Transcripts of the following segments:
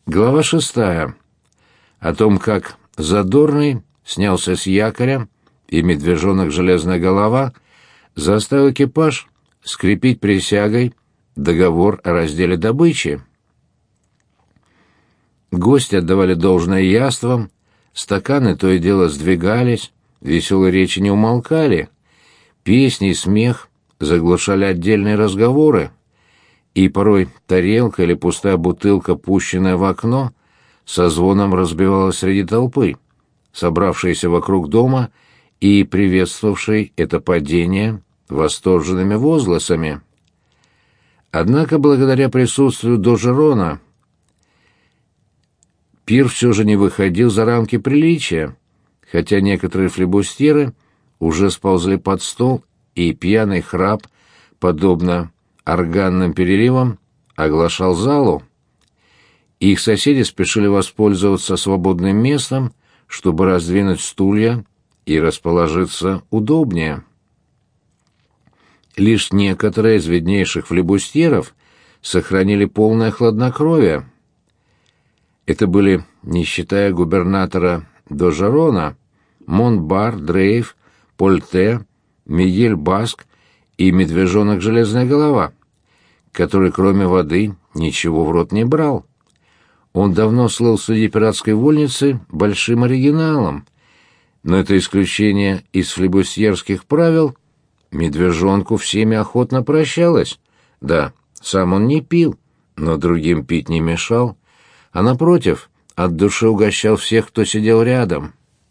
Глава 6. О том, как Задорный снялся с якоря, и медвежонок Железная Голова заставил экипаж скрепить присягой договор о разделе добычи. Гости отдавали должное яствам, стаканы то и дело сдвигались, веселые речи не умолкали, песни и смех заглушали отдельные разговоры, и порой тарелка или пустая бутылка, пущенная в окно, со звоном разбивалась среди толпы, собравшейся вокруг дома и приветствовавшей это падение восторженными возгласами. Однако, благодаря присутствию Д'Ожерона, пир все же не выходил за рамки приличия, хотя некоторые флибустьеры уже сползли под стол, и пьяный храп, подобно органным переливам, оглашал залу. Их соседи спешили воспользоваться свободным местом, чтобы раздвинуть стулья и расположиться удобнее. Лишь некоторые из виднейших флибустьеров сохранили полное хладнокровие. Это были, не считая губернатора Д'Ожерона, Монбар, Дрейф, Польте, Мигель Баск и медвежонок Железная Голова, который кроме воды ничего в рот не брал. Он давно слыл среди пиратской вольницы большим оригиналом, но это исключение из флибустьерских правил медвежонку всеми охотно прощалось. Да, сам он не пил, но другим пить не мешал, а напротив, от души угощал всех, кто сидел рядом.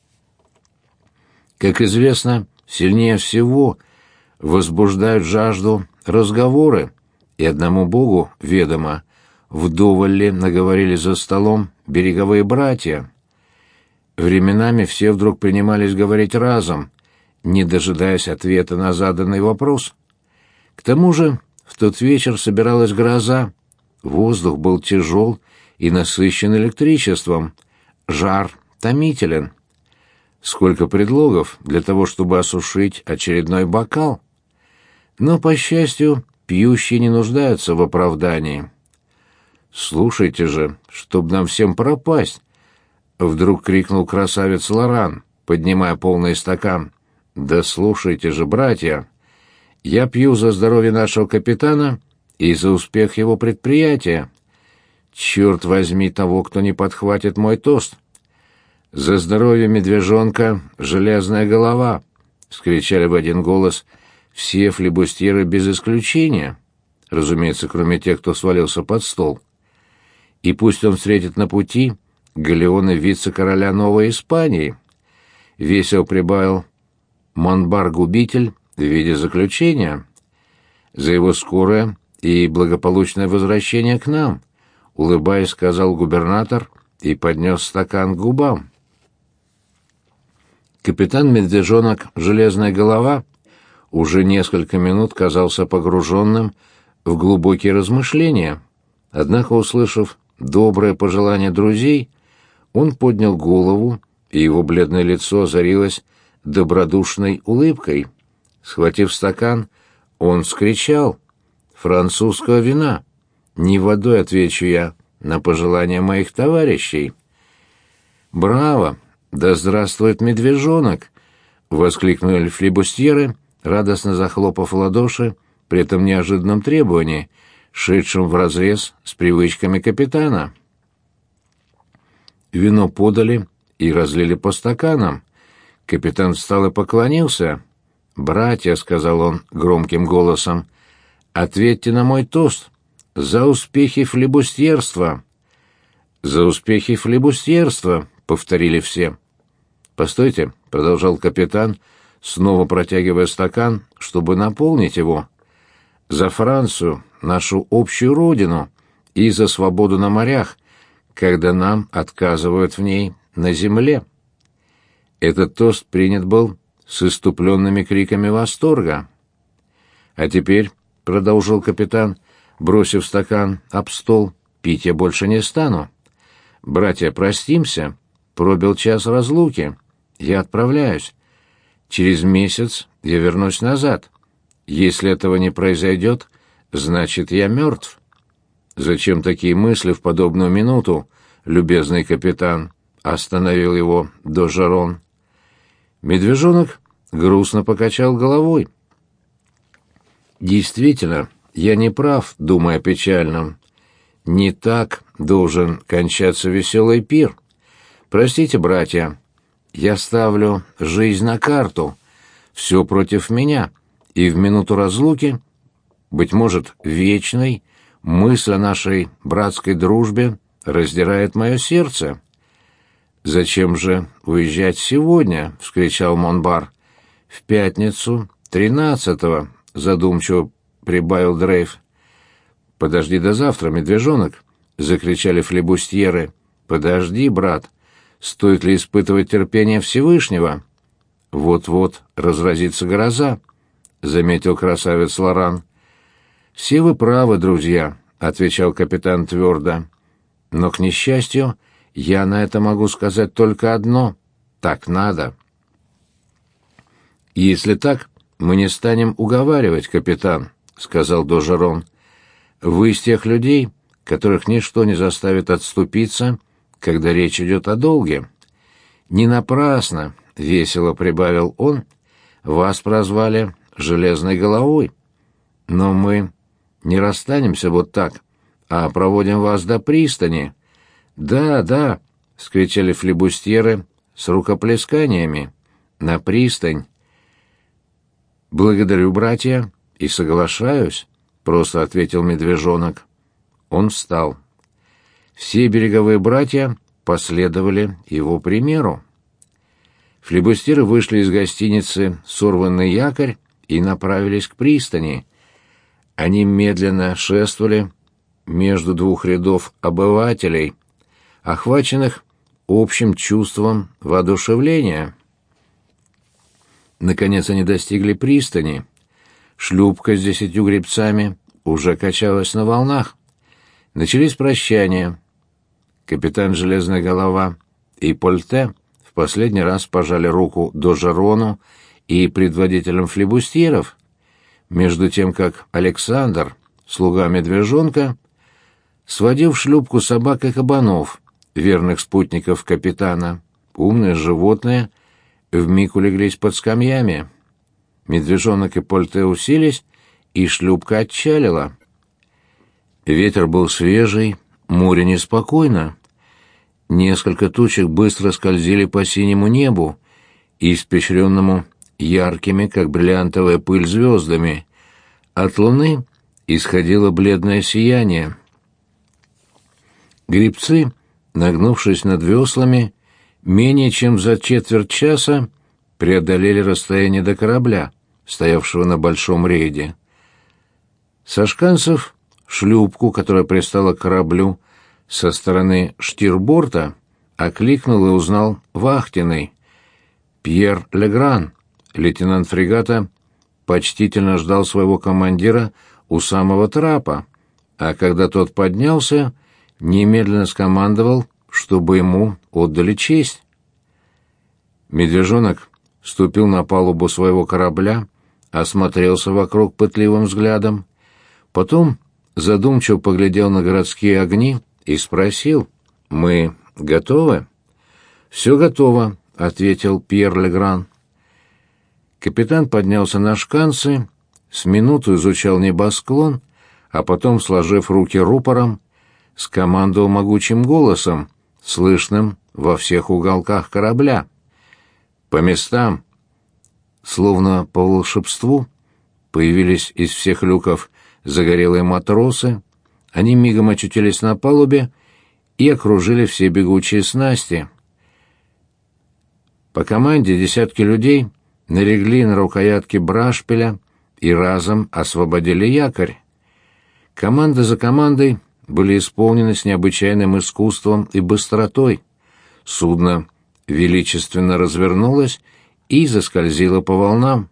Как известно, сильнее всего возбуждают жажду разговоры, и одному Богу ведомо, вдоволь ли наговорили за столом береговые братья. Временами все вдруг принимались говорить разом, не дожидаясь ответа на заданный вопрос. К тому же в тот вечер собиралась гроза, воздух был тяжел и насыщен электричеством, жар томителен. Сколько предлогов для того, чтобы осушить очередной бокал. Но, по счастью, пьющие не нуждаются в оправдании. «Слушайте же, чтоб нам всем пропасть!» — вдруг крикнул красавец Лоран, поднимая полный стакан. «Да слушайте же, братья! Я пью за здоровье нашего капитана и за успех его предприятия. Черт возьми того, кто не подхватит мой тост! За здоровье медвежонка Железная Голова!» — вскричали в один голос все флибустьеры без исключения, разумеется, кроме тех, кто свалился под стол. «И пусть он встретит на пути галеоны вице-короля Новой Испании», — весело прибавил Монбар-губитель в виде заключения. «За его скорое и благополучное возвращение к нам», — улыбаясь, сказал губернатор и поднес стакан к губам. Капитан-медвежонок Железная Голова уже несколько минут казался погруженным в глубокие размышления, однако, услышав доброе пожелание друзей, он поднял голову, и его бледное лицо озарилось добродушной улыбкой. Схватив стакан, он вскричал: «Французского вина! Не водой, отвечу я, на пожелания моих товарищей!» «Браво! Да здравствует медвежонок!» — воскликнули флибустьеры, радостно захлопав в ладоши при этом неожиданном требовании, шедшем вразрез с привычками капитана. Вино подали и разлили по стаканам. Капитан встал и поклонился. «Братья», — сказал он громким голосом, — «ответьте на мой тост за успехи флибустьерства». «За успехи флибустьерства», — повторили все. «Постойте», — продолжал капитан, снова протягивая стакан, чтобы наполнить его. «За Францию, нашу общую родину, и за свободу на морях, когда нам отказывают в ней на земле». Этот тост принят был с исступленными криками восторга. «А теперь», — продолжил капитан, бросив стакан об стол, — «пить я больше не стану. Братья, простимся, пробил час разлуки. Я отправляюсь. Через месяц я вернусь назад. Если этого не произойдет, значит, я мертв». «Зачем такие мысли в подобную минуту, любезный капитан?» — остановил его Д'Ожерон. Медвежонок грустно покачал головой. «Действительно, я не прав, думая о печальном. Не так должен кончаться веселый пир. Простите, братья, я ставлю жизнь на карту. Все против меня, и в минуту разлуки, быть может, вечной, мысль о нашей братской дружбе раздирает мое сердце». «Зачем же уезжать сегодня?» — вскричал Монбар. «В пятницу, 13-го», — задумчиво прибавил Дрейф. «Подожди до завтра, медвежонок!» — закричали флебустьеры. «Подожди, брат! Стоит ли испытывать терпение Всевышнего?» «Вот-вот разразится гроза», — заметил красавец Лоран. «Все вы правы, друзья», — отвечал капитан твердо. «Но, к несчастью, я на это могу сказать только одно: так надо». «Если так, мы не станем уговаривать, капитан», — сказал Д'Ожерон. «Вы из тех людей, которых ничто не заставит отступиться, когда речь идет о долге. Не напрасно, — весело прибавил он, — вас прозвали железной головой. Но мы не расстанемся вот так, а проводим вас до пристани». «Да, да», — скричали флебустьеры с рукоплесканиями. «На пристань». «Благодарю, братья, и соглашаюсь», — просто ответил медвежонок. Он встал. Все береговые братья последовали его примеру. Флебустьеры вышли из гостиницы «Сорванный якорь» и направились к пристани. Они медленно шествовали между двух рядов обывателей, охваченных общим чувством воодушевления. Наконец они достигли пристани. Шлюпка с 10 гребцами уже качалась на волнах. Начались прощания. Капитан Железная Голова и Польте в последний раз пожали руку Д'Ожерону и предводителям флебустьеров, между тем как Александр, слуга медвежонка, сводил в шлюпку собак и кабанов, верных спутников капитана. Умные животные вмиг улеглись под скамьями. Медвежонок и Польте уселись, и шлюпка отчалила. Ветер был свежий, море неспокойно. Несколько тучек быстро скользили по синему небу, испещренному яркими, как бриллиантовая пыль, звездами. От луны исходило бледное сияние. Гребцы, нагнувшись над веслами, менее чем за четверть часа преодолели расстояние до корабля, стоявшего на большом рейде. Сашканцев шлюпку, которая пристала к кораблю со стороны штирборта, окликнул и узнал вахтенный. Пьер Легран, лейтенант фрегата, почтительно ждал своего командира у самого трапа, а когда тот поднялся, немедленно скомандовал, чтобы ему отдали честь. Медвежонок ступил на палубу своего корабля, осмотрелся вокруг пытливым взглядом, потом задумчиво поглядел на городские огни и спросил: «Мы готовы?» «Все готово», — ответил Пьер Легран. Капитан поднялся на шканцы, с минуту изучал небосклон, а потом, сложив руки рупором, скомандовал могучим голосом, слышным во всех уголках корабля: «По местам!» Словно по волшебству появились из всех люков загорелые матросы, они мигом очутились на палубе и окружили все бегучие снасти. По команде десятки людей налегли на рукоятки брашпиля и разом освободили якорь. Команда за командой были исполнены с необычайным искусством и быстротой. Судно величественно развернулось и заскользило по волнам.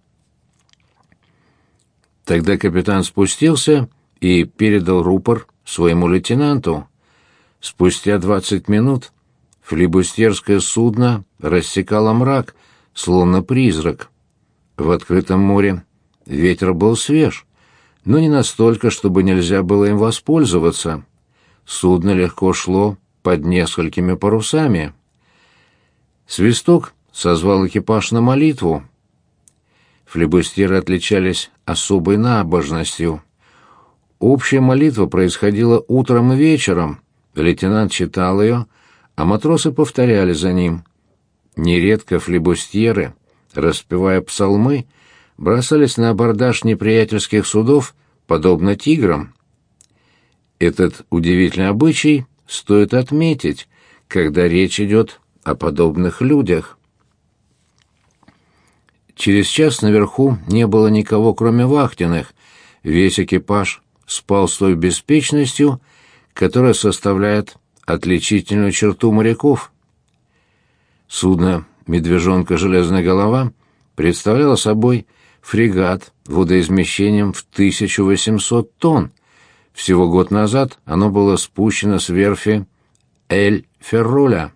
Тогда капитан спустился и передал рупор своему лейтенанту. Спустя 20 минут флибустьерское судно рассекало мрак, словно призрак. В открытом море ветер был свеж, но не настолько, чтобы нельзя было им воспользоваться. Судно легко шло под несколькими парусами. Свисток созвал экипаж на молитву. Флибустьеры отличались особой набожностью. Общая молитва происходила утром и вечером. Лейтенант читал ее, а матросы повторяли за ним. Нередко флибустьеры, распевая псалмы, бросались на абордаж неприятельских судов, подобно тиграм. Этот удивительный обычай стоит отметить, когда речь идет о подобных людях. Через час наверху не было никого, кроме вахтенных. Весь экипаж спал с той беспечностью, которая составляет отличительную черту моряков. Судно «Медвежонка Железная голова» представляло собой фрегат водоизмещением в 1800 тонн. Всего год назад оно было спущено с верфи Эль-Ферроля.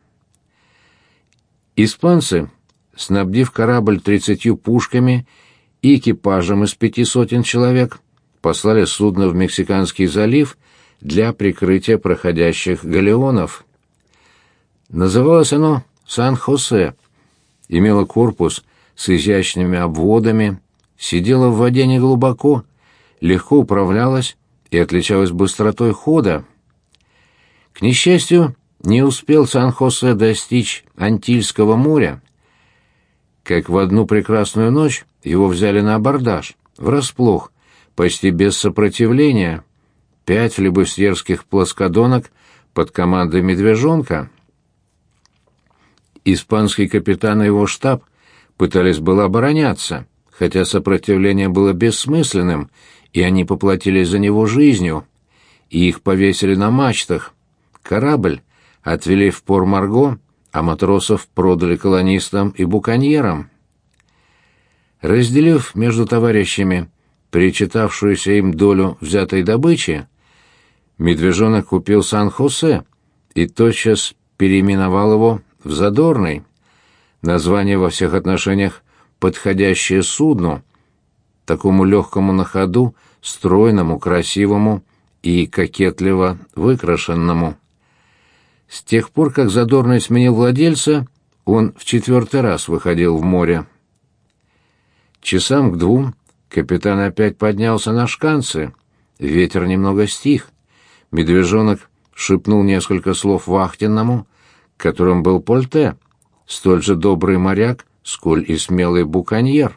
Испанцы, снабдив корабль 30 пушками и экипажем из 500 человек, послали судно в Мексиканский залив для прикрытия проходящих галеонов. Называлось оно «Сан-Хосе», имело корпус с изящными обводами, сидело в воде неглубоко, легко управлялось и отличалось быстротой хода. К несчастью, не успел Сан-Хосе достичь Антильского моря, как в одну прекрасную ночь его взяли на абордаж, врасплох, почти без сопротивления, 5 флибустьерских плоскодонок под командой «Медвежонка». Испанский капитан и его штаб пытались было обороняться, хотя сопротивление было бессмысленным, и они поплатились за него жизнью, и их повесили на мачтах. Корабль отвели в Пор-Марго, а матросов продали колонистам и буконьерам. Разделив между товарищами причитавшуюся им долю взятой добычи, Медвежонок купил Сан-Хосе и тотчас переименовал его в Задорный. Название во всех отношениях подходящее судну, такому легкому на ходу, стройному, красивому и кокетливо выкрашенному. С тех пор, как Задорный сменил владельца, он в 4-й раз выходил в море. Часам к 2 капитан опять поднялся на шканцы. Ветер немного стих. Медвежонок шепнул несколько слов вахтенному, которым был Польте, столь же добрый моряк, сколь и смелый буконьер.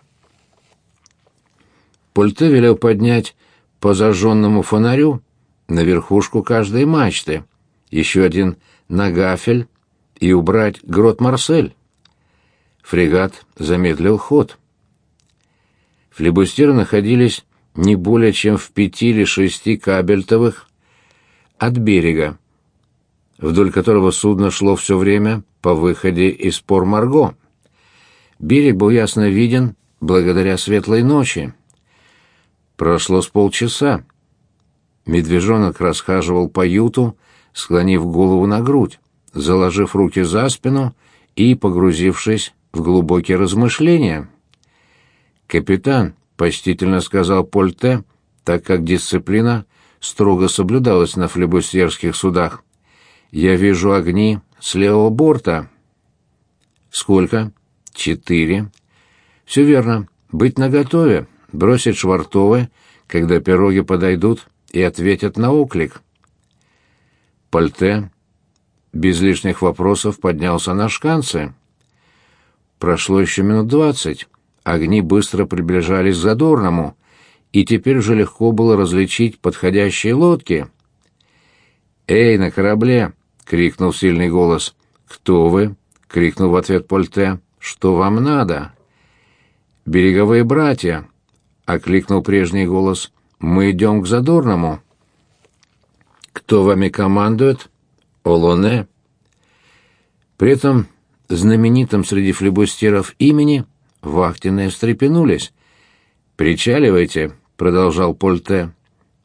Польте велел поднять по зажженному фонарю на верхушку каждой мачты, еще один на гафель и убрать грот Марсель. Фрегат замедлил ход. Флибустьеры находились не более чем в 5 или 6 кабельтовых от берега, вдоль которого судно шло все время по выходе из Пор-Марго. Берег был ясно виден благодаря светлой ночи. Прошло с полчаса. Медвежонок расхаживал по юту, склонив голову на грудь, заложив руки за спину и погрузившись в глубокие размышления. «Капитан», — почтительно сказал Польте, так как дисциплина строго соблюдалась на флибустьерских судах, — «я вижу огни с левого борта». «Сколько?» «4». «Все верно. Быть наготове, бросить швартовы, когда пироги подойдут и ответят на оклик». Польте без лишних вопросов поднялся на шканцы. Прошло еще минут 20. Огни быстро приближались к Задорному, и теперь уже легко было различить подходящие лодки. «Эй, на корабле!» — крикнул сильный голос. «Кто вы?» — крикнул в ответ Польте. «Что вам надо?» «Береговые братья!» — окликнул прежний голос. «Мы идем к Задорному». «Кто вами командует?» «Олоне». При этом знаменитом среди флибустьеров имени вахтенные встрепенулись. «Причаливайте», — продолжал Польте.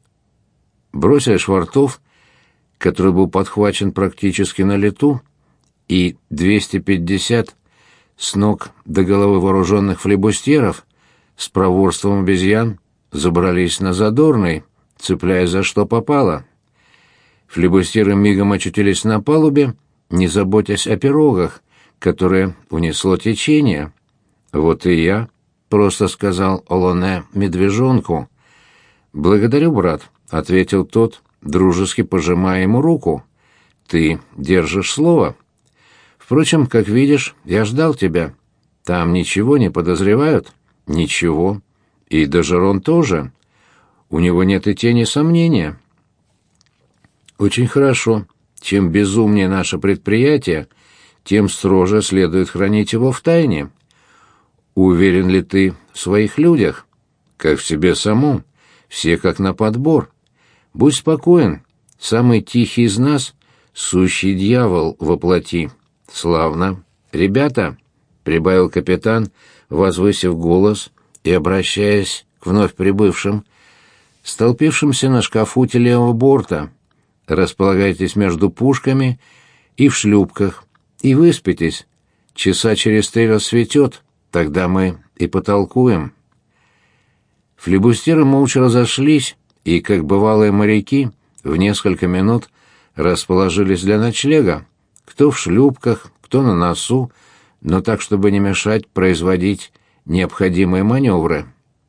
Бросили швартов, который был подхвачен практически на лету, и 250 с ног до головы вооруженных флибустьеров с проворством обезьян забрались на Задорный, цепляясь за что попало. Флибустьеры мигом очутились на палубе, не заботясь о пирогах, которые унесло течение. «Вот и я», — просто сказал Олоне медвежонку. «Благодарю, брат», — ответил тот, дружески пожимая ему руку. «Ты держишь слово. Впрочем, как видишь, я ждал тебя. Там ничего не подозревают?» «Ничего. И Д'Ожерон тоже. У него нет и тени сомнения». «Очень хорошо. Чем безумнее наше предприятие, тем строже следует хранить его в тайне. Уверен ли ты в своих людях? Как в себе самом. Все как на подбор. Будь спокоен. Самый тихий из нас — сущий дьявол во плоти. Славно. Ребята», — прибавил капитан, возвысив голос и обращаясь к вновь прибывшим, столпившимся на шкафуте левого борта, «располагайтесь между пушками и в шлюпках, и выспитесь. Часа через 3 рассветет, тогда мы и потолкуем». Флибустьеры молча разошлись, и, как бывалые моряки, в несколько минут расположились для ночлега, кто в шлюпках, кто на носу, но так, чтобы не мешать производить необходимые маневры.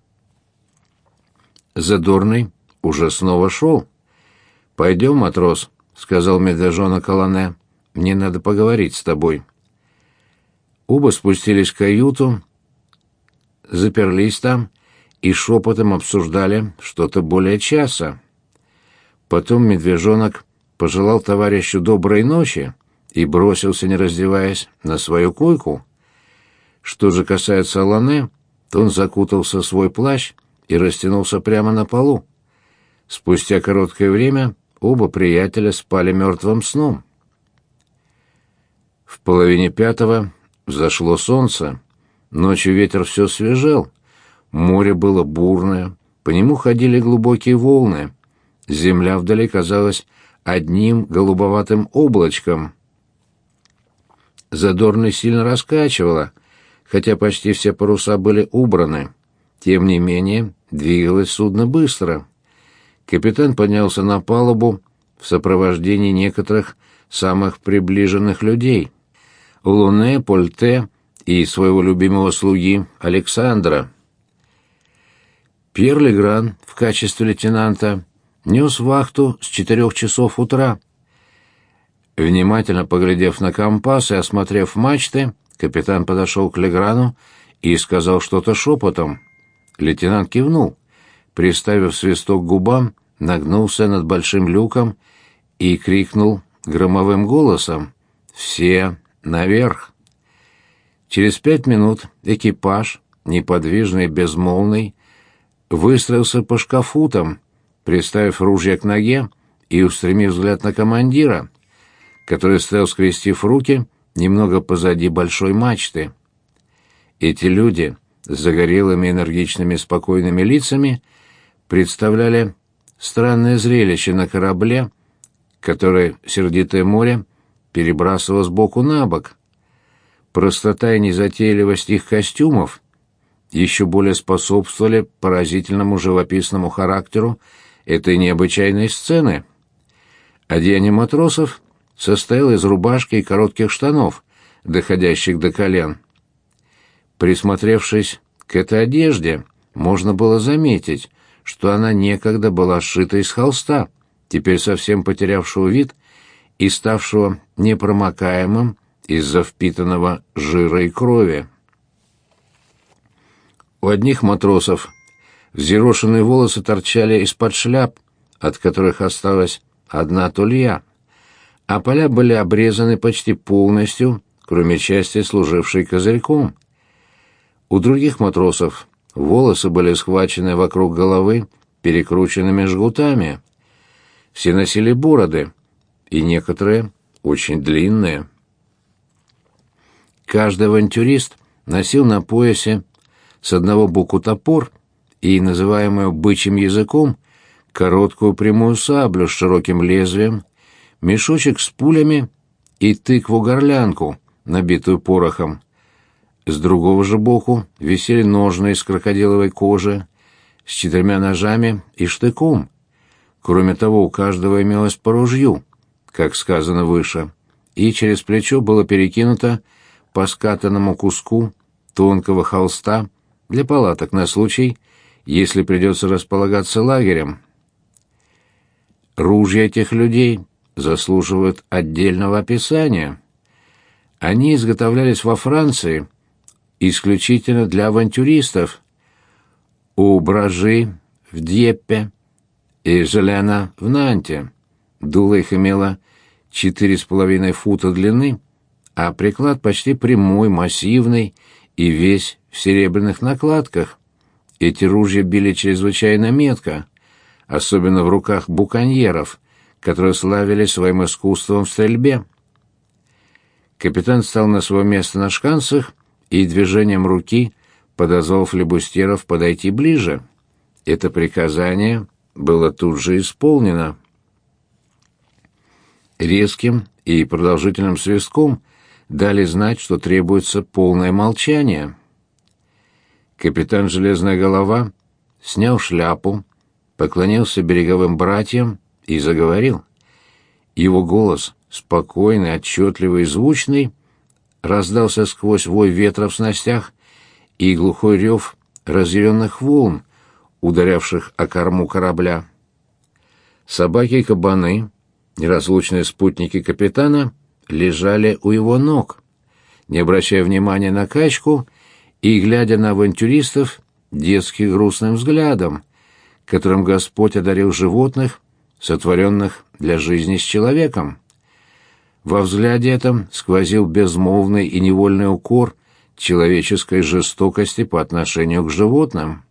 Задорный уже снова шел. «Пойдем, матрос», — сказал медвежонок Олоне, — «мне надо поговорить с тобой». Оба спустились в каюту, заперлись там и шепотом обсуждали что-то более часа. Потом медвежонок пожелал товарищу доброй ночи и бросился, не раздеваясь, на свою койку. Что же касается Олоне, то он закутался в свой плащ и растянулся прямо на полу. Спустя короткое время оба приятеля спали мертвым сном. В 4:30 взошло солнце. Ночью ветер все свежел. Море было бурное, по нему ходили глубокие волны. Земля вдали казалась одним голубоватым облачком. Задорный сильно раскачивало, хотя почти все паруса были убраны. Тем не менее, двигалось судно быстро. Капитан поднялся на палубу в сопровождении некоторых самых приближенных людей — Луне, Польте и своего любимого слуги Александра. Пьер Легран в качестве лейтенанта нес вахту с 4 часов утра. Внимательно поглядев на компас и осмотрев мачты, капитан подошел к Леграну и сказал что-то шепотом. Лейтенант кивнул, приставив свисток к губам, нагнулся над большим люком и крикнул громовым голосом: «Все наверх!». Через 5 минут экипаж, неподвижный и безмолвный, выстроился по шкафутам, приставив ружья к ноге и устремив взгляд на командира, который стоял, скрестив руки, немного позади большой мачты. Эти люди с загорелыми, энергичными, спокойными лицами представляли странное зрелище на корабле, который сердитое море перебрасывало с боку на бок. Простота и незатейливость их костюмов еще более способствовали поразительному живописному характеру этой необычайной сцены. Одеяние матросов состояло из рубашки и коротких штанов, доходящих до колен. Присмотревшись к этой одежде, можно было заметить, что она некогда была сшита из холста, теперь совсем потерявшего вид и ставшего непромокаемым из-за впитанного жира и крови. У одних матросов взъерошенные волосы торчали из-под шляп, от которых осталась одна тулья, а поля были обрезаны почти полностью, кроме части, служившей козырьком. У других матросов волосы были схвачены вокруг головы перекрученными жгутами. Все носили бороды, и некоторые очень длинные. Каждый авантюрист носил на поясе с одного боку топор и, называемую бычьим языком, короткую прямую саблю с широким лезвием, мешочек с пулями и тыкву-горлянку, набитую порохом. С другого же боку висели ножны из крокодиловой кожи, с 4 ножами и штыком. Кроме того, у каждого имелось по ружью, как сказано выше, и через плечо было перекинуто по скатанному куску тонкого холста для палаток на случай, если придется располагаться лагерем. Ружья этих людей заслуживают отдельного описания. Они изготовлялись во Франции исключительно для авантюристов. У Бражи в Дьеппе и Желена в Нанте дуло их имело 4,5 фута длины, а приклад почти прямой, массивный и весь в серебряных накладках. Эти ружья били чрезвычайно метко, особенно в руках буконьеров, которые славились своим искусством в стрельбе. Капитан встал на свое место на шканцах и движением руки подозвал флебустеров подойти ближе. Это приказание было тут же исполнено. Резким и продолжительным свистком дали знать, что требуется полное молчание. Капитан «Железная голова» снял шляпу, поклонился береговым братьям и заговорил. Его голос, спокойный, отчетливый и звучный, раздался сквозь вой ветра в снастях и глухой рев разъяренных волн, ударявших о корму корабля. Собаки и кабаны, неразлучные спутники капитана, лежали у его ног. Не обращая внимания на качку и глядя на авантюристов детски грустным взглядом, которым Господь одарил животных, сотворенных для жизни с человеком. Во взгляде этом сквозил безмолвный и невольный укор человеческой жестокости по отношению к животным.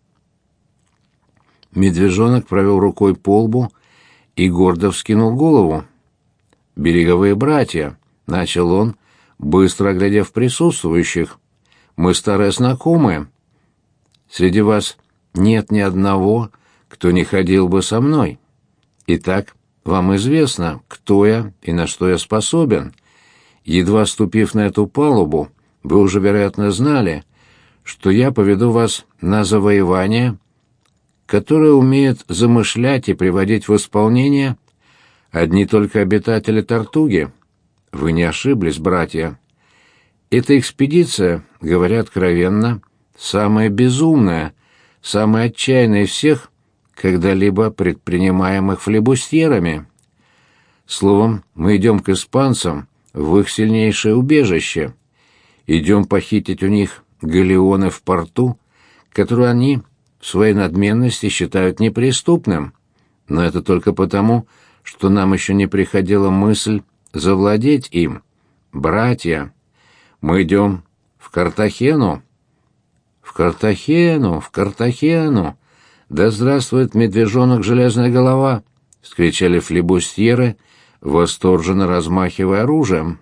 Медвежонок провел рукой по лбу и гордо вскинул голову. «Береговые братья», — начал он, быстро оглядев присутствующих, — «мы старые знакомые. Среди вас нет ни одного, кто не ходил бы со мной. Итак, вам известно, кто я и на что я способен. Едва ступив на эту палубу, вы уже, вероятно, знали, что я поведу вас на завоевание, которое умеют замышлять и приводить в исполнение одни только обитатели Тартуги. Вы не ошиблись, братья. Эта экспедиция, говоря откровенно, самая безумная, самая отчаянная из всех, когда-либо предпринимаемых флебустьерами. Словом, мы идем к испанцам в их сильнейшее убежище. Идем похитить у них галеоны в порту, которые они в своей надменности считают неприступным. Но это только потому, что нам еще не приходила мысль завладеть им. Братья, мы идем в Картахену. В Картахену, в Картахену! Да здравствует медвежонок «Железная голова!» — вскричали флебустьеры, восторженно размахивая оружием.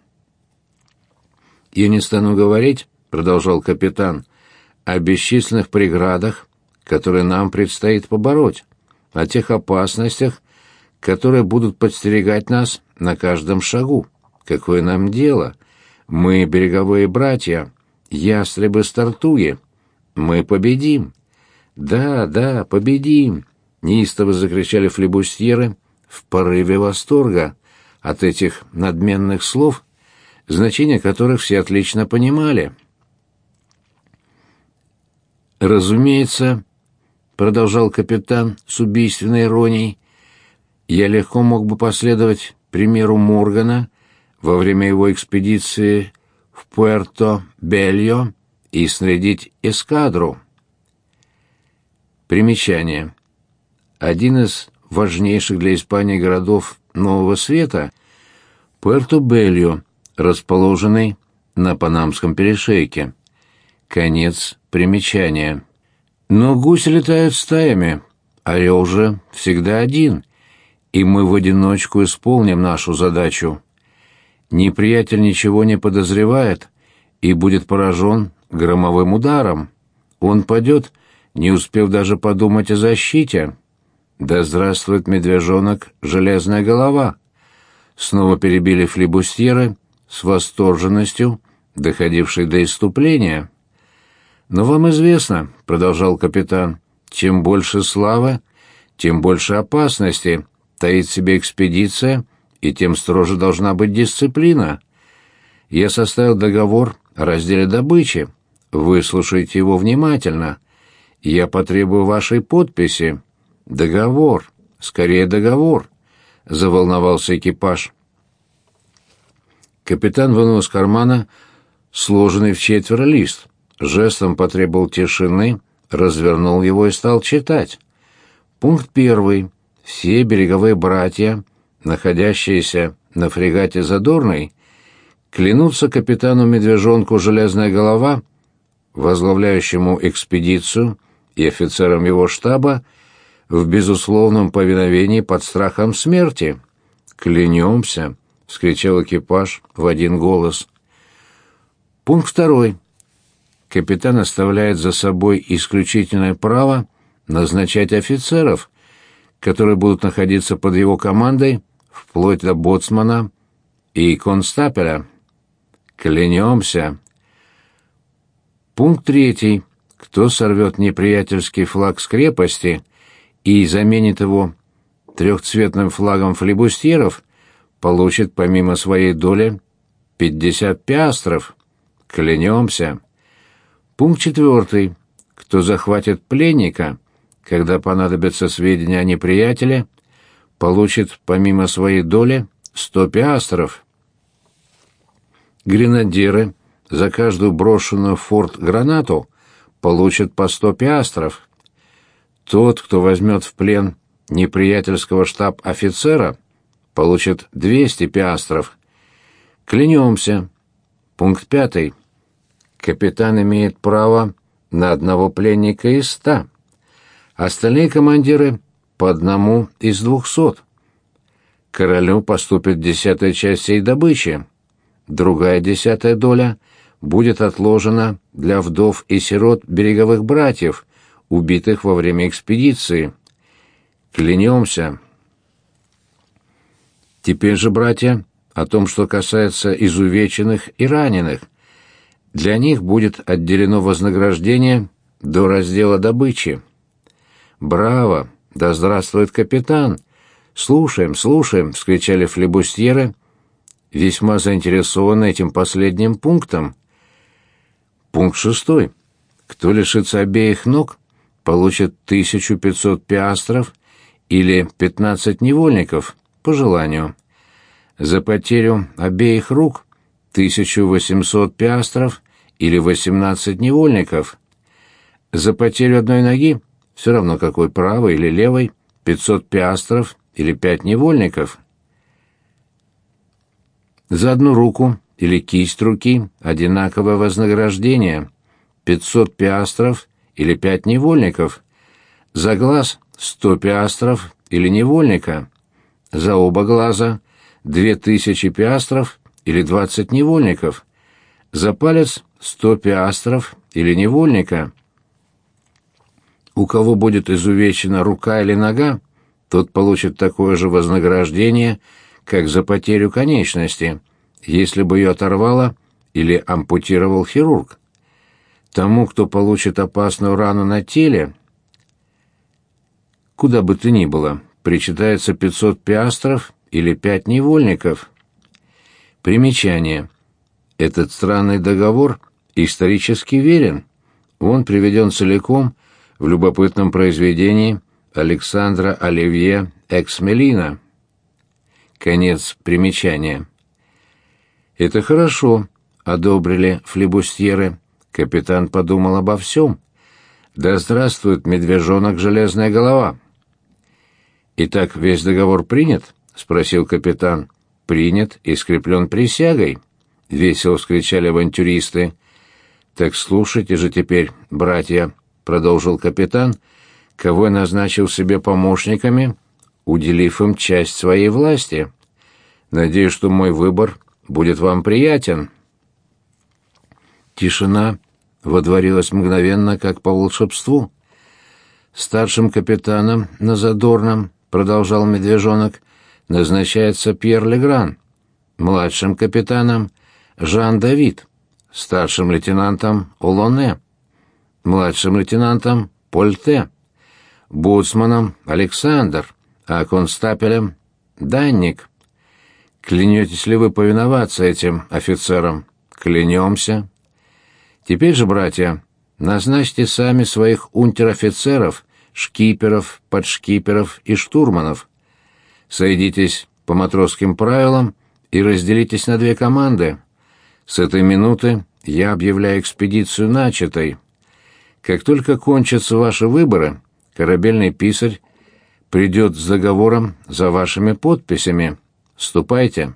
«Я не стану говорить, — продолжал капитан, — о бесчисленных преградах, которые нам предстоит побороть, о тех опасностях, которые будут подстерегать нас на каждом шагу. Какое нам дело? Мы береговые братья, ястребы с Тартуги. Мы победим!» «Да, да, победим!» — неистово закричали флебустьеры в порыве восторга от этих надменных слов, значение которых все отлично понимали. «Разумеется, — продолжал капитан с убийственной иронией, — я легко мог бы последовать примеру Моргана во время его экспедиции в Пуэрто-Бельо и снарядить эскадру». Примечание. Один из важнейших для Испании городов Нового Света — Пуэрто-Бельо, расположенный на Панамском перешейке. Конец примечания. Но гуси летают стаями, орел же всегда один, и мы в одиночку исполним нашу задачу. Неприятель ничего не подозревает и будет поражен громовым ударом. Он падет, не успев даже подумать о защите. Да здравствует медвежонок «Железная голова!» Снова перебили флебустьеры с восторженностью, доходившей до исступления. «Но вам известно, — продолжал капитан, чем больше славы, тем больше опасности таит в себе экспедиция, и тем строже должна быть дисциплина. Я составил договор о разделе добычи. Выслушайте его внимательно. Я потребую вашей подписи. Договор. Скорее договор. Заволновался экипаж. Капитан вынул из кармана сложенный вчетверо лист, жестом потребовал тишины, развернул его и стал читать. Пункт 1. Все береговые братья, находящиеся на фрегате «Задорный», клянутся капитану Медвежонку «Железная голова», возглавляющему экспедицию, и офицерам его штаба в безусловном повиновении под страхом смерти. «Клянемся!» — вскричал экипаж в один голос. Пункт 2. Капитан оставляет за собой исключительное право назначать офицеров, которые будут находиться под его командой вплоть до боцмана и констапеля. Клянемся. Пункт 3. Кто сорвет неприятельский флаг с крепости и заменит его трехцветным флагом флибустьеров, получит помимо своей доли 50 пиастров. Клянемся. Пункт 4. Кто захватит пленника, когда понадобятся сведения о неприятеле, получит помимо своей доли 100 пиастров. Гренадеры за каждую брошенную в форт гранату получат по 100 пиастров. Тот, кто возьмет в плен неприятельского штаб-офицера, получит 200 пиастров. Клянемся. Пункт 5. Капитан имеет право на одного пленника из 100. Остальные командиры по одному из 200. Королю поступит 10-я часть всей добычи. Другая 10-я доля будет отложена для вдов и сирот береговых братьев, убитых во время экспедиции. Клянемся. Теперь же, братья, о том, что касается изувеченных и раненых. Для них будет отделено вознаграждение до раздела добычи. «Браво! Да здравствует капитан! Слушаем, слушаем!» — вскричали флибустьеры, весьма заинтересованы этим последним пунктом. Пункт 6. Кто лишится обеих ног, получит 1500 пиастров или 15 невольников, по желанию. За потерю обеих рук 1800 пиастров или 18 невольников. За потерю одной ноги, все равно какой, правой или левой, 500 пиастров или 5 невольников. За одну руку или кисть руки одинаковое вознаграждение, 500 пиастров или 5 невольников. За глаз 100 пиастров или невольника. За оба глаза 2000 пиастров или 20 невольников. За палец 100 пиастров или невольника. У кого будет изувечена рука или нога, тот получит такое же вознаграждение, как за потерю конечности, если бы ее оторвало или ампутировал хирург. Тому, кто получит опасную рану на теле, куда бы то ни было, причитается 500 пиастров или 5 невольников. Примечание. Этот странный договор исторически верен. Он приведен целиком в любопытном произведении Александра Оливье Эксмелина. Конец примечания. «Это хорошо», — одобрили флибустьеры. Капитан подумал обо всем. «Да здравствует медвежонок Железная голова!» «Итак, весь договор принят?» — спросил капитан. «Принят и скреплен присягой», — весело вскричали авантюристы. «Так слушайте же теперь, братья», — продолжил капитан, — «кого я назначил себе помощниками, уделив им часть своей власти. Надеюсь, что мой выбор будет вам приятен». Тишина водворилась мгновенно, как по волшебству. «Старшим капитаном на Задорном, — продолжал Медвежонок, — назначается Пьер Легран, младшим капитаном — Жан-Давид, старшим лейтенантом — Олоне, младшим лейтенантом — Польте, боцманом Александр, а констапелем Данник. Клянетесь ли вы повиноваться этим офицерам? Клянемся. Теперь же, братья, назначьте сами своих унтер-офицеров, шкиперов, подшкиперов и штурманов. Сойдитесь по матросским правилам и разделитесь на 2 команды. С этой минуты я объявляю экспедицию начатой. Как только кончатся ваши выборы, корабельный писарь придет с договором за вашими подписями. Ступайте».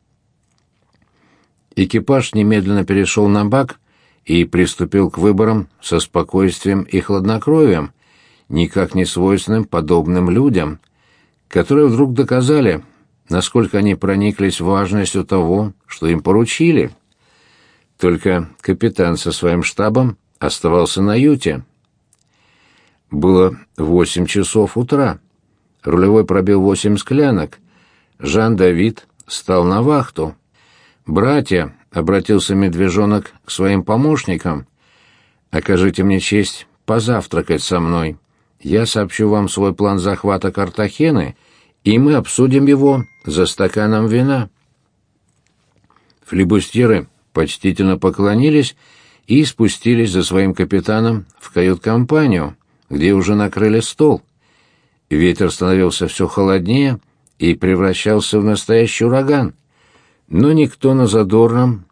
Экипаж немедленно перешел на бак и приступил к выборам со спокойствием и хладнокровием, никак не свойственным подобным людям, которые вдруг доказали, насколько они прониклись важностью того, что им поручили. Только капитан со своим штабом оставался на юте. Было 8 часов утра. Рулевой пробил 8 склянок. Жан-Давид стал на вахту. «Братья», — обратился медвежонок к своим помощникам, — «окажите мне честь позавтракать со мной. Я сообщу вам свой план захвата Картахены, и мы обсудим его за стаканом вина». Флибустьеры почтительно поклонились и спустились за своим капитаном в кают-компанию, где уже накрыли стол. Ветер становился все холоднее и превращался в настоящий ураган, но никто на Задорном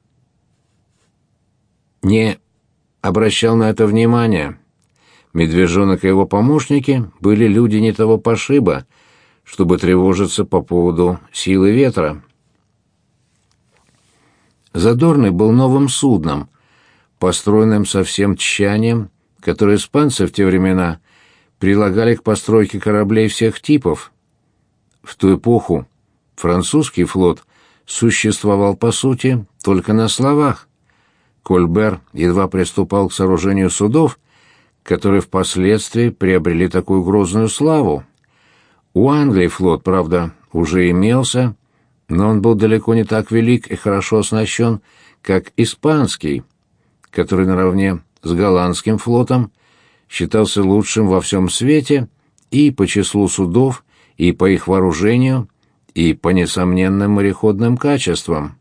не обращал на это внимания. Медвежонок и его помощники были люди не того пошиба, чтобы тревожиться по поводу силы ветра. Задорный был новым судном, построенным со всем тщанием, которое испанцы в те времена прилагали к постройке кораблей всех типов. В ту эпоху французский флот существовал, по сути, только на словах. Кольбер едва приступал к сооружению судов, которые впоследствии приобрели такую грозную славу. У Англии флот, правда, уже имелся, но он был далеко не так велик и хорошо оснащен, как испанский, который наравне с голландским флотом считался лучшим во всем свете и по числу судов, и по их вооружению, и по несомненным мореходным качествам.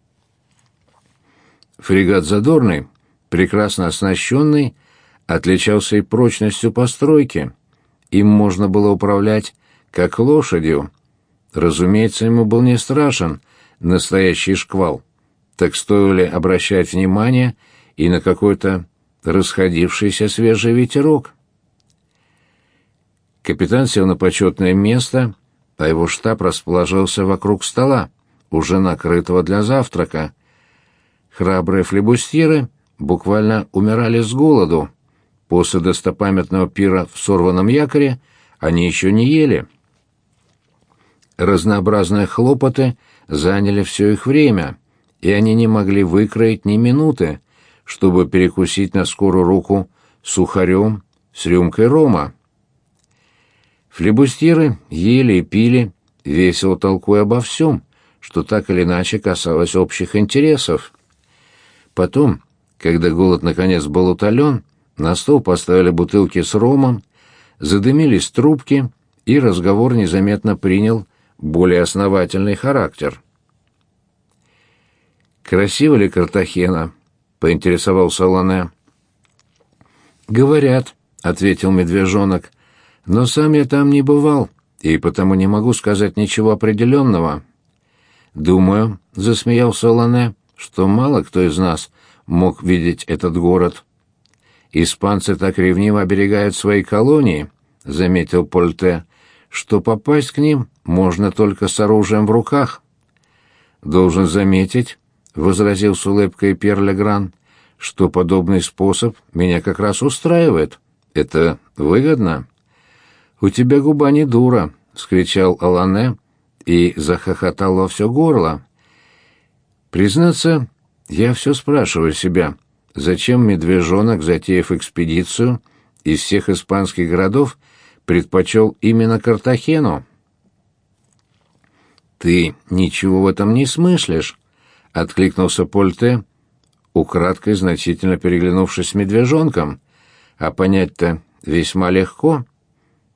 Фрегат «Задорный», прекрасно оснащенный, отличался и прочностью постройки. Им можно было управлять как лошадью. Разумеется, ему был не страшен настоящий шквал. Так стоило ли обращать внимание и на какой-то расходившийся свежий ветерок? Капитан сел на почетное место, а его штаб расположился вокруг стола, уже накрытого для завтрака. Храбрые флибустьеры буквально умирали с голоду. После достопамятного пира в сорванном якоре они еще не ели. Разнообразные хлопоты заняли все их время, и они не могли выкроить ни минуты, чтобы перекусить на скорую руку сухарем с рюмкой рома. Флибустьеры ели и пили, весело толкуя обо всем, что так или иначе касалось общих интересов. Потом, когда голод наконец был утолен, на стол поставили бутылки с ромом, задымились трубки, и разговор незаметно принял более основательный характер. «Красива ли Картахена?» — поинтересовался Лане. «Говорят», — ответил медвежонок, — «но сам я там не бывал, и потому не могу сказать ничего определенного». «Думаю», — засмеялся Лане, — «что мало кто из нас мог видеть этот город». «Испанцы так ревниво оберегают свои колонии», — заметил Польте, — «что попасть к ним можно только с оружием в руках». «Должен заметить», — возразил с улыбкой Пьер Легран, — «что подобный способ меня как раз устраивает. Это выгодно». «У тебя губа не дура», — вскричал Алане и захохотал во все горло. «Признаться, я все спрашиваю себя, зачем медвежонок, затеяв экспедицию, из всех испанских городов предпочел именно Картахену?» «Ты ничего в этом не смыслишь», — откликнулся Польте, украдкой значительно переглянувшись с медвежонком. «А понять-то весьма легко.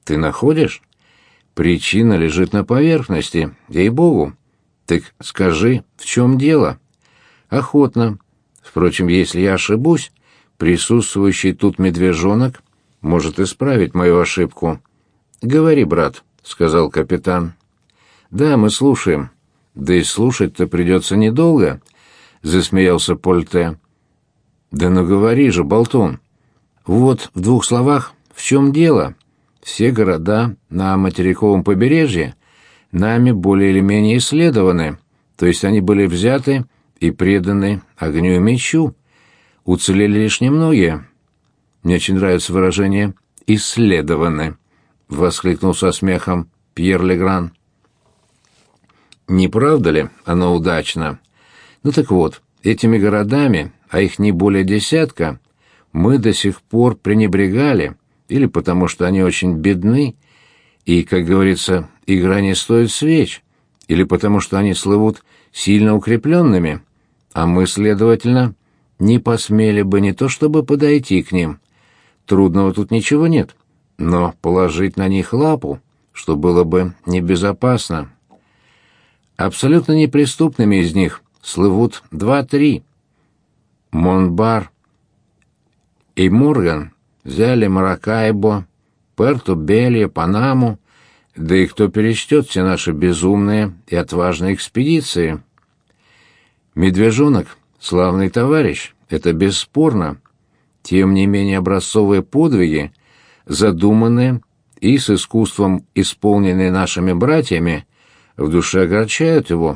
Ты находишь? Причина лежит на поверхности, ей-богу. Так скажи, в чем дело? Охотно. Впрочем, если я ошибусь, присутствующий тут медвежонок может исправить мою ошибку. Говори, брат, — сказал капитан. Да, мы слушаем. Да и слушать-то придется недолго, — засмеялся Польте. Да ну говори же, болтун. Вот в 2 словах, в чем дело? Все города на материковом побережье нами более или менее исследованы, то есть они были взяты и преданы огню и мечу. Уцелели лишь немногие. Мне очень нравится выражение «исследованы», — воскликнул со смехом Пьер Легран. Не правда ли оно удачно? Ну так вот, этими городами, а их не более 10, мы до сих пор пренебрегали, или потому что они очень бедны, и, как говорится, игра не стоит свеч, или потому что они слывут сильно укрепленными, а мы, следовательно, не посмели бы не то чтобы подойти к ним. Трудного тут ничего нет, но положить на них лапу, что было бы небезопасно. Абсолютно неприступными из них слывут 2-3. Монбар и Морган взяли Маракайбо, Пуэрто-Бельо, Панаму, да и кто перечтет все наши безумные и отважные экспедиции. Медвежонок — славный товарищ, это бесспорно. Тем не менее образцовые подвиги, задуманные и с искусством исполненные нашими братьями, в душе огорчают его.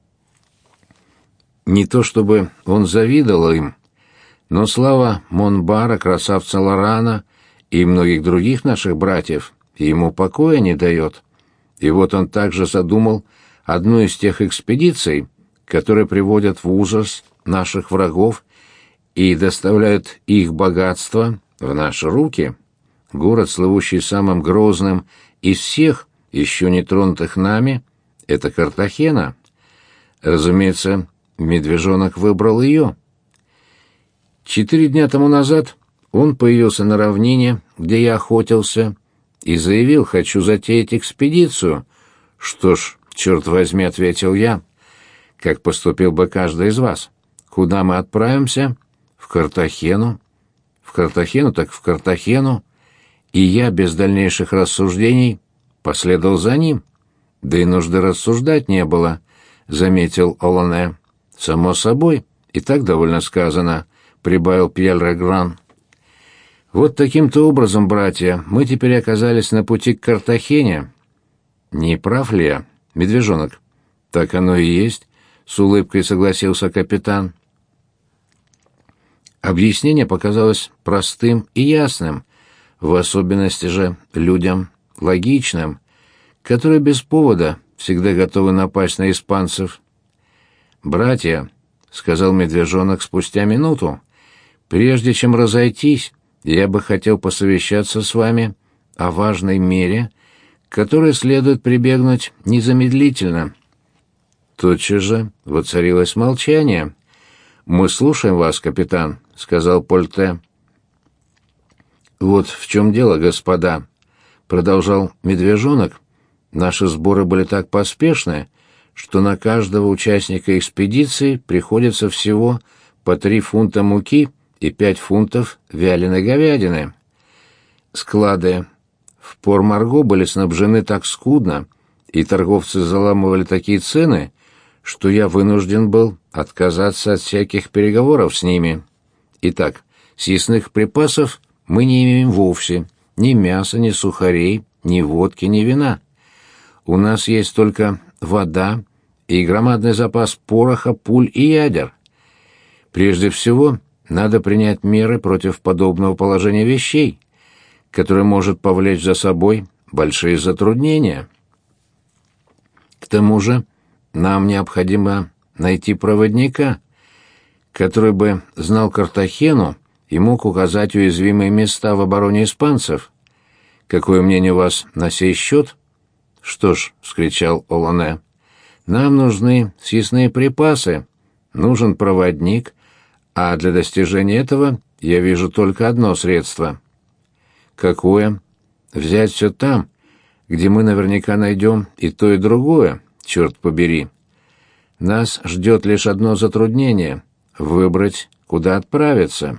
Не то чтобы он завидовал им, но слава Монбара, красавца Лорана и многих других наших братьев ему покоя не дает. И вот он также задумал одну из тех экспедиций, которые приводят в ужас наших врагов и доставляют их богатство в наши руки. Город, слывущий самым грозным из всех, еще не тронутых нами, — это Картахена. Разумеется, медвежонок выбрал ее. 4 дня тому назад он появился на равнине, где я охотился, и заявил: «Хочу затеять экспедицию». «Что ж, черт возьми», — ответил я, — «как поступил бы каждый из вас. Куда мы отправимся?» «В Картахену». «В Картахену, так в Картахену». И я без дальнейших рассуждений последовал за ним. «Да и нужды рассуждать не было», — заметил Олане. «Само собой, и так довольно сказано», — прибавил Пьер Легран. «Вот таким-то образом, братья, мы теперь оказались на пути к Картахене». «Не прав ли я, медвежонок?» «Так оно и есть», — с улыбкой согласился капитан. Объяснение показалось простым и ясным, в особенности же людям логичным, которые без повода всегда готовы напасть на испанцев. «Братья», — сказал медвежонок спустя минуту, — «прежде чем разойтись, я бы хотел посовещаться с вами о важной мере, к которой следует прибегнуть незамедлительно». Тотчас же воцарилось молчание. «Мы слушаем вас, капитан», — сказал Польте. «Вот в чем дело, господа», — продолжал медвежонок. «Наши сборы были так поспешны, что на каждого участника экспедиции приходится всего по 3 фунта муки и 5 фунтов вяленой говядины. Склады в Пор-Марго были снабжены так скудно, и торговцы заламывали такие цены, что я вынужден был отказаться от всяких переговоров с ними. Итак, съестных припасов мы не имеем вовсе, ни мяса, ни сухарей, ни водки, ни вина. У нас есть только вода и громадный запас пороха, пуль и ядер. Прежде всего, надо принять меры против подобного положения вещей, которое может повлечь за собой большие затруднения. К тому же, нам необходимо найти проводника, который бы знал Картахену и мог указать уязвимые места в обороне испанцев. Какое мнение у вас на сей счет?» «Что ж», — вскричал Олане, — «нам нужны съестные припасы, нужен проводник, а для достижения этого я вижу только одно средство». «Какое?» взять все там, где мы наверняка найдем и то, и другое, черт побери. Нас ждет лишь одно затруднение — выбрать, куда отправиться.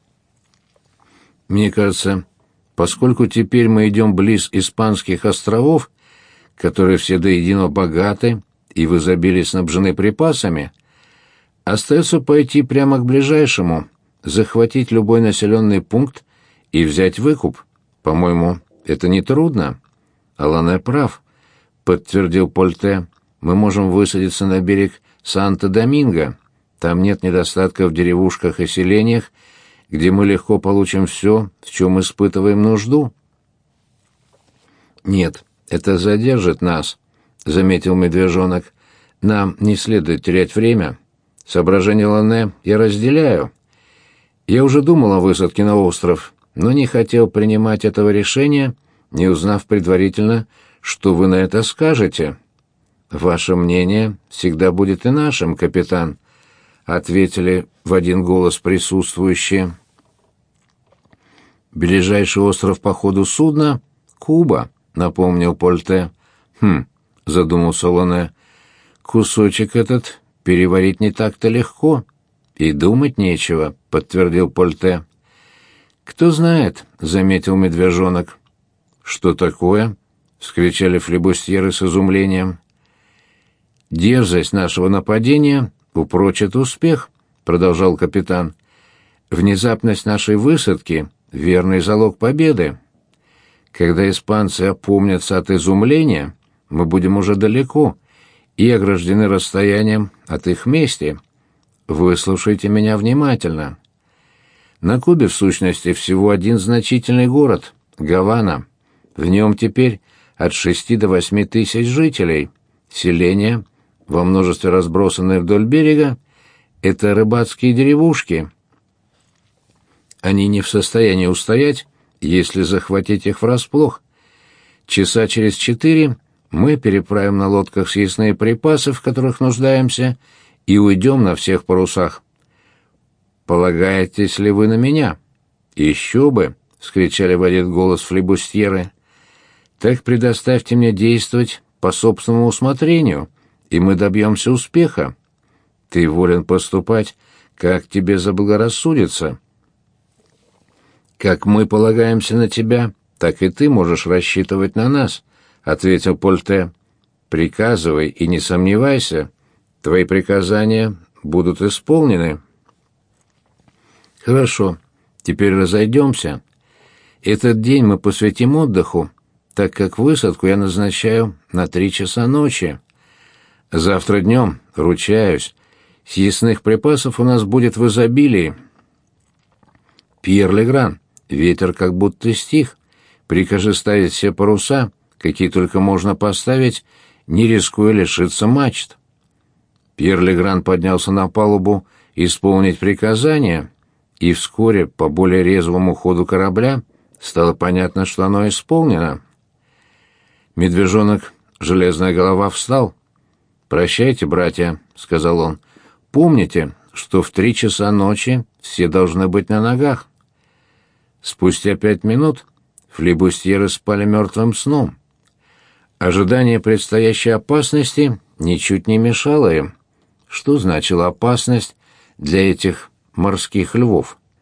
Мне кажется, поскольку теперь мы идем близ Испанских островов, которые все до единого богаты и в изобилии снабжены припасами, остается пойти прямо к ближайшему, захватить любой населенный пункт и взять выкуп. По-моему, это нетрудно. Алане прав, подтвердил Польте. Мы можем высадиться на берег Санто-Доминго. Там нет недостатка в деревушках и селениях, где мы легко получим все, в чем испытываем нужду. Нет, это задержит нас, заметил Медвежонок. Нам не следует терять время. Соображения Лане я разделяю. Я уже думал о высадке на остров, но не хотел принимать этого решения, не узнав предварительно, что вы на это скажете. Ваше мнение всегда будет и нашим, капитан, ответили в один голос присутствующие. Ближайший остров по ходу судна — Куба, напомнил Польте. Задумался Лане. Кусочек этот переварить не так-то легко. И думать нечего, подтвердил Польте. Кто знает, заметил Медвежонок. Что такое? Вскричали флибустьеры с изумлением. Дерзость нашего нападения упрочит успех, продолжал капитан. Внезапность нашей высадки — верный залог победы. Когда испанцы опомнятся от изумления, мы будем уже далеко и ограждены расстоянием от их мести. Выслушайте меня внимательно. На Кубе, в сущности, всего один значительный город — Гавана. В нем теперь от 6 до 8 тысяч жителей. Селения, во множестве разбросанные вдоль берега, это рыбацкие деревушки. Они не в состоянии устоять, если захватить их врасплох. Часа через 4 мы переправим на лодках съестные припасы, в которых нуждаемся, и уйдем на всех парусах. Полагаетесь ли вы на меня? Еще бы, — вскричали в один голос флибустьеры. Так предоставьте мне действовать по собственному усмотрению, и мы добьемся успеха. Ты волен поступать, как тебе заблагорассудится. Как мы полагаемся на тебя, так и ты можешь рассчитывать на нас, — ответил Польте. Приказывай и не сомневайся, твои приказания будут исполнены. Хорошо, теперь разойдемся. Этот день мы посвятим отдыху, так как высадку я назначаю на 3 часа ночи. Завтра днем, ручаюсь, съестных припасов у нас будет в изобилии. Пьер Легран, ветер как будто стих. Прикажи ставить все паруса, какие только можно поставить, не рискуя лишиться мачт. Пьер Легран поднялся на палубу исполнить приказание, и вскоре, по более резвому ходу корабля, стало понятно, что оно исполнено. Медвежонок, железная голова, встал. «Прощайте, братья», — сказал он. «Помните, что в 3 часа ночи все должны быть на ногах». Спустя 5 минут флибустьеры спали мертвым сном. Ожидание предстоящей опасности ничуть не мешало им. Что значила опасность для этих морских львов?